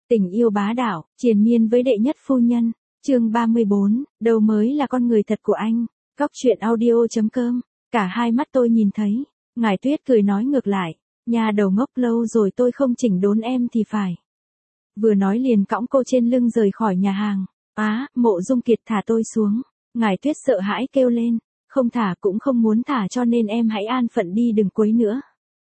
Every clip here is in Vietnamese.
Tình yêu bá đạo, triền miên với đệ nhất phu nhân. Chương 34, đâu mới là con người thật của anh. Góc truyện audio.com. Cả hai mắt tôi nhìn thấy. Ngải Tuyết cười nói ngược lại. Nhà đầu ngốc, lâu rồi tôi không chỉnh đốn em thì phải. Vừa nói liền cõng cô trên lưng rời khỏi nhà hàng. Mộ Dung Kiệt thả tôi xuống. Ngải Tuyết sợ hãi kêu lên. Không thả cũng không muốn thả, cho nên em hãy an phận đi, đừng quấy nữa.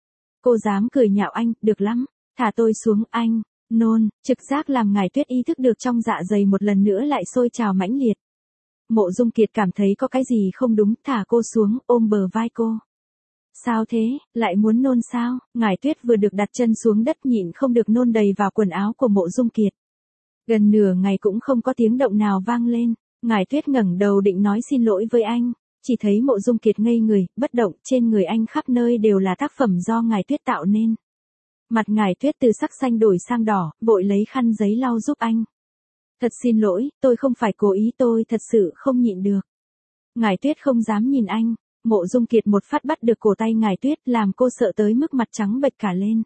Cô dám cười nhạo anh, được lắm. Thả tôi xuống anh. Nôn, trực giác làm Ngải Tuyết ý thức được trong dạ dày một lần nữa lại sôi trào mãnh liệt. Mộ Dung Kiệt cảm thấy có cái gì không đúng, thả cô xuống, ôm bờ vai cô. Sao thế, lại muốn nôn sao? Ngải Tuyết vừa được đặt chân xuống đất nhịn không được nôn đầy vào quần áo của Mộ Dung Kiệt. Gần nửa ngày cũng không có tiếng động nào vang lên. Ngải Tuyết ngẩng đầu định nói xin lỗi với anh, chỉ thấy Mộ Dung Kiệt ngây người, bất động, trên người anh khắp nơi đều là tác phẩm do Ngải Tuyết tạo nên. Mặt Ngải Tuyết từ sắc xanh đổi sang đỏ, vội lấy khăn giấy lau giúp anh. Thật xin lỗi, tôi không phải cố ý, tôi thật sự không nhịn được. Ngải Tuyết không dám nhìn anh. Mộ Dung Kiệt một phát bắt được cổ tay Ngải Tuyết, làm cô sợ tới mức mặt trắng bệch cả lên.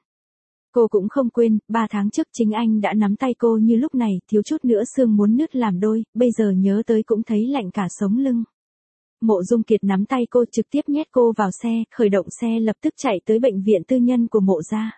Cô cũng không quên, 3 tháng trước chính anh đã nắm tay cô như lúc này, thiếu chút nữa xương muốn nứt làm đôi, bây giờ nhớ tới cũng thấy lạnh cả sống lưng. Mộ Dung Kiệt nắm tay cô, trực tiếp nhét cô vào xe, khởi động xe lập tức chạy tới bệnh viện tư nhân của Mộ gia.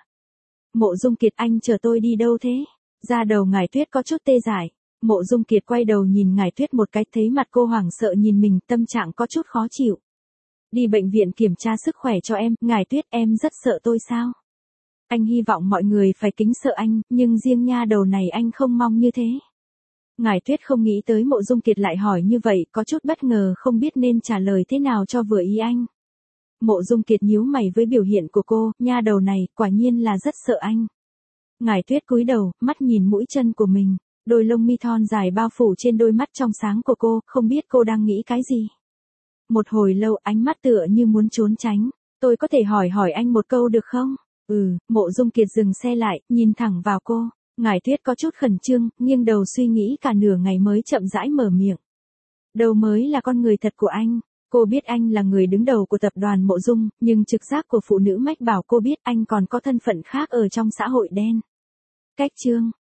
Mộ Dung Kiệt, anh chờ tôi đi đâu thế? Da đầu Ngải Tuyết có chút tê dại. Mộ Dung Kiệt quay đầu nhìn Ngải Tuyết một cái, thấy mặt cô hoảng sợ nhìn mình, tâm trạng có chút khó chịu. Đi bệnh viện kiểm tra sức khỏe cho em. Ngải Tuyết, em rất sợ tôi sao? Anh hy vọng mọi người phải kính sợ anh, nhưng riêng nha đầu này anh không mong như thế. Ngải Tuyết không nghĩ tới Mộ Dung Kiệt lại hỏi như vậy, có chút bất ngờ không biết nên trả lời thế nào cho vừa ý anh. Mộ Dung Kiệt nhíu mày với biểu hiện của cô, nha đầu này, quả nhiên là rất sợ anh. Ngải Tuyết cúi đầu, mắt nhìn mũi chân của mình, đôi lông mi thon dài bao phủ trên đôi mắt trong sáng của cô, không biết cô đang nghĩ cái gì. Một hồi lâu ánh mắt tựa như muốn trốn tránh. Tôi có thể hỏi anh một câu được không? Mộ Dung Kiệt dừng xe lại, nhìn thẳng vào cô. Ngải Tuyết có chút khẩn trương, nghiêng đầu suy nghĩ cả nửa ngày mới chậm rãi mở miệng. Đâu mới là con người thật của anh. Cô biết anh là người đứng đầu của tập đoàn Mộ Dung, nhưng trực giác của phụ nữ mách bảo cô biết anh còn có thân phận khác ở trong xã hội đen. Cách chương